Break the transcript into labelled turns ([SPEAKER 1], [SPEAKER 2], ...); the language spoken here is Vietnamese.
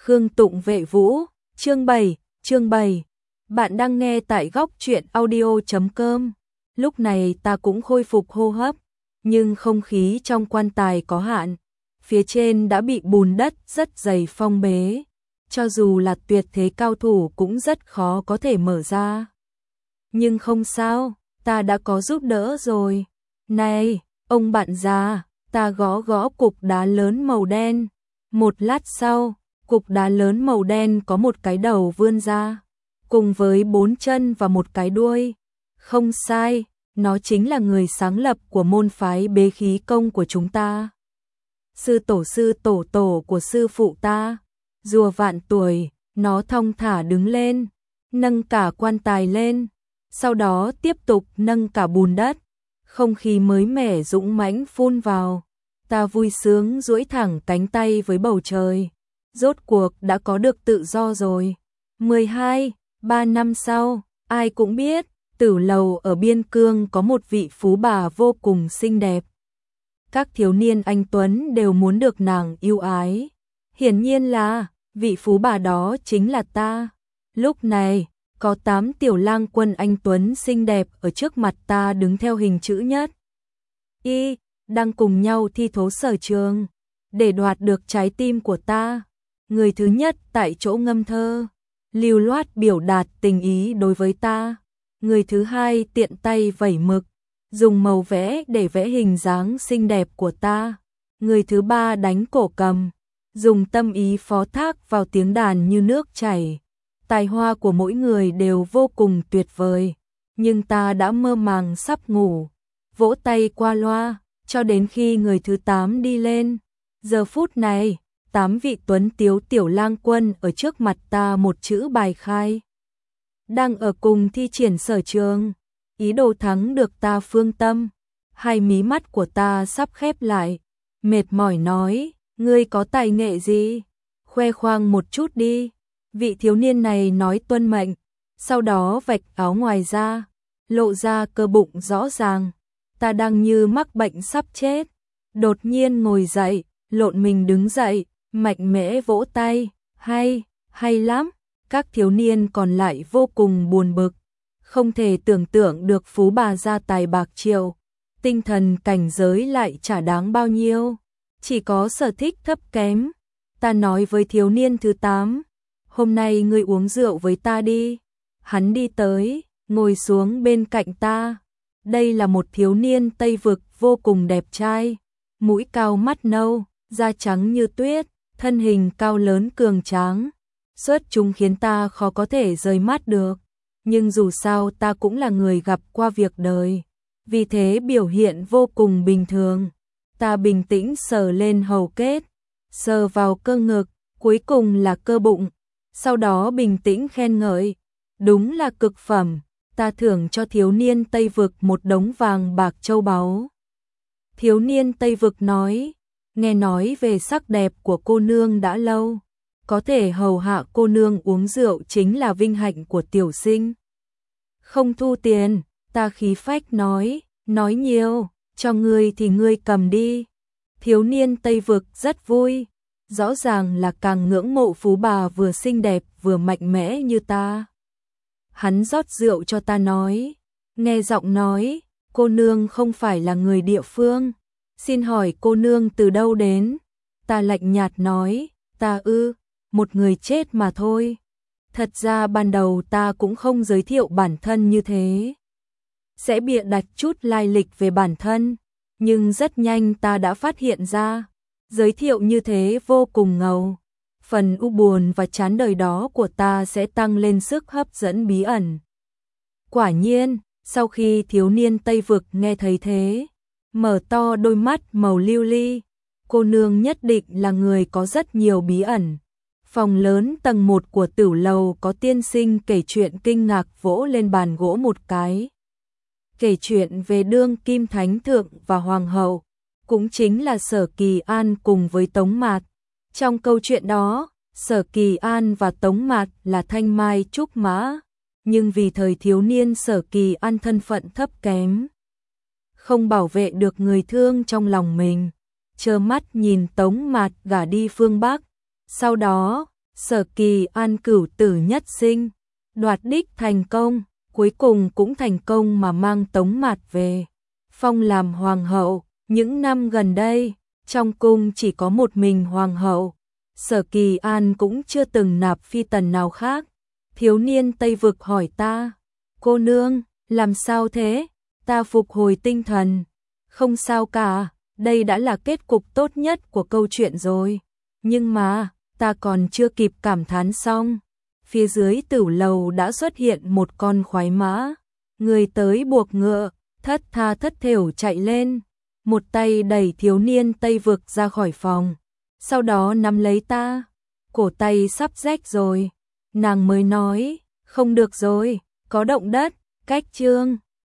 [SPEAKER 1] Khương Tụng Vệ Vũ, chương 7. Bạn đang nghe tại góc truyện audio.com. Lúc này ta cũng khôi phục hô hấp, nhưng không khí trong quan tài có hạn. Phía trên đã bị bùn đất rất dày phong bế. Cho dù là tuyệt thế cao thủ cũng rất khó có thể mở ra. Nhưng không sao, ta đã có giúp đỡ rồi. Này, ông bạn già, ta gõ gõ cục đá lớn màu đen. Một lát sau, cục đá lớn màu đen có một cái đầu vươn ra, cùng với 4 chân và một cái đuôi. Không sai, nó chính là người sáng lập của môn phái bế khí công của chúng ta. Sư tổ của sư phụ ta, rùa vạn tuổi, nó thong thả đứng lên, nâng cả quan tài lên, sau đó tiếp tục nâng cả bùn đất. Không khí mới mẻ dũng mãnh phun vào. Ta vui sướng duỗi thẳng cánh tay với bầu trời. Rốt cuộc đã có được tự do rồi. 3 năm sau, ai cũng biết, Tử Lầu ở Biên Cương có một vị phú bà vô cùng xinh đẹp. Các thiếu niên anh tuấn đều muốn được nàng yêu ái. Hiển nhiên là, vị phú bà đó chính là ta. Lúc này, có 8 tiểu lang quân anh tuấn xinh đẹp ở trước mặt ta đứng theo hình chữ nhất Y, đang cùng nhau thi thố sở trường, để đoạt được trái tim của ta. Người thứ nhất tại chỗ ngâm thơ, lưu loát biểu đạt tình ý đối với ta. Người thứ hai tiện tay vẩy mực, dùng màu vẽ để vẽ hình dáng xinh đẹp của ta. Người thứ ba đánh cổ cầm, dùng tâm ý phó thác vào tiếng đàn như nước chảy. Tài hoa của mỗi người đều vô cùng tuyệt vời, nhưng ta đã mơ màng sắp ngủ, vỗ tay qua loa, cho đến khi người thứ 8 đi lên. Giờ phút này, 8 vị tuấn tiếu tiểu lang quân ở trước mặt ta một chữ bài khai. Đang ở cùng thi triển sở trường, ý đồ thắng được ta phương tâm. Hai mí mắt của ta sắp khép lại, mệt mỏi nói, ngươi có tài nghệ gì? Khoe khoang một chút đi. Vị thiếu niên này nói tuân mệnh, sau đó vạch áo ngoài ra, lộ ra cơ bụng rõ ràng. Ta đang như mắc bệnh sắp chết, đột nhiên ngồi dậy, lộn mình đứng dậy, mạnh mẽ vỗ tay, hay lắm. Các thiếu niên còn lại vô cùng buồn bực, không thể tưởng tượng được phú bà gia tài bạc triệu, tinh thần cảnh giới lại chả đáng bao nhiêu, chỉ có sở thích thấp kém. Ta nói với thiếu niên thứ 8, hôm nay ngươi uống rượu với ta đi. Hắn đi tới, ngồi xuống bên cạnh ta. Đây là một thiếu niên Tây Vực vô cùng đẹp trai, mũi cao mắt nâu, da trắng như tuyết, thân hình cao lớn cường tráng. Xuất chúng khiến ta khó có thể rời mắt được, nhưng dù sao ta cũng là người gặp qua việc đời, vì thế biểu hiện vô cùng bình thường. Ta bình tĩnh sờ lên hầu kết, sờ vào cơ ngực, cuối cùng là cơ bụng, sau đó bình tĩnh khen ngợi, đúng là cực phẩm. Ta thưởng cho thiếu niên Tây Vực một đống vàng bạc châu báu. Thiếu niên Tây Vực nói, nghe nói về sắc đẹp của cô nương đã lâu, có thể hầu hạ cô nương uống rượu chính là vinh hạnh của tiểu sinh. Không thu tiền, ta khí phách nói nhiều, cho ngươi thì ngươi cầm đi. Thiếu niên Tây Vực rất vui, rõ ràng là càng ngưỡng mộ phú bà vừa xinh đẹp vừa mạnh mẽ như ta. Hắn rót rượu cho ta nói, nghe giọng nói, cô nương không phải là người địa phương, xin hỏi cô nương từ đâu đến? Ta lạnh nhạt nói, ta một người chết mà thôi. Thật ra ban đầu ta cũng không giới thiệu bản thân như thế, sẽ bịa đặt chút lai lịch về bản thân, nhưng rất nhanh ta đã phát hiện ra, giới thiệu như thế vô cùng ngầu. Phần u buồn và chán đời đó của ta sẽ tăng lên sức hấp dẫn bí ẩn. Quả nhiên, sau khi thiếu niên Tây Vực nghe thấy thế, mở to đôi mắt màu lưu ly, cô nương nhất định là người có rất nhiều bí ẩn. Phòng lớn tầng 1 của Tử Lầu có tiên sinh kể chuyện kinh ngạc vỗ lên bàn gỗ một cái. Kể chuyện về đương kim thánh thượng và hoàng hậu, cũng chính là Sở Kỳ An cùng với Tống Mạt. Trong câu chuyện đó, Sở Kỳ An và Tống Mạt là thanh mai trúc mã, nhưng vì thời thiếu niên Sở Kỳ An thân phận thấp kém, không bảo vệ được người thương trong lòng mình, trơ mắt nhìn Tống Mạt gả đi phương Bắc. Sau đó, Sở Kỳ An cửu tử nhất sinh, đoạt đích thành công, cuối cùng cũng thành công mà mang Tống Mạt về. Phong làm hoàng hậu, những năm gần đây, trong cung chỉ có một mình hoàng hậu. Sở Kỳ An cũng chưa từng nạp phi tần nào khác. Thiếu niên Tây Vực hỏi ta, cô nương, làm sao thế? Ta phục hồi tinh thần. Không sao cả, đây đã là kết cục tốt nhất của câu chuyện rồi. Nhưng mà, ta còn chưa kịp cảm thán xong. Phía dưới tửu lầu đã xuất hiện một con khoái mã. Người tới buộc ngựa, thất tha thất thểu chạy lên. Một tay đẩy thiếu niên Tây Vực ra khỏi phòng. Sau đó nắm lấy ta. Cổ tay sắp rách rồi. Nàng mới nói, không được rồi, có động đất, cách chương.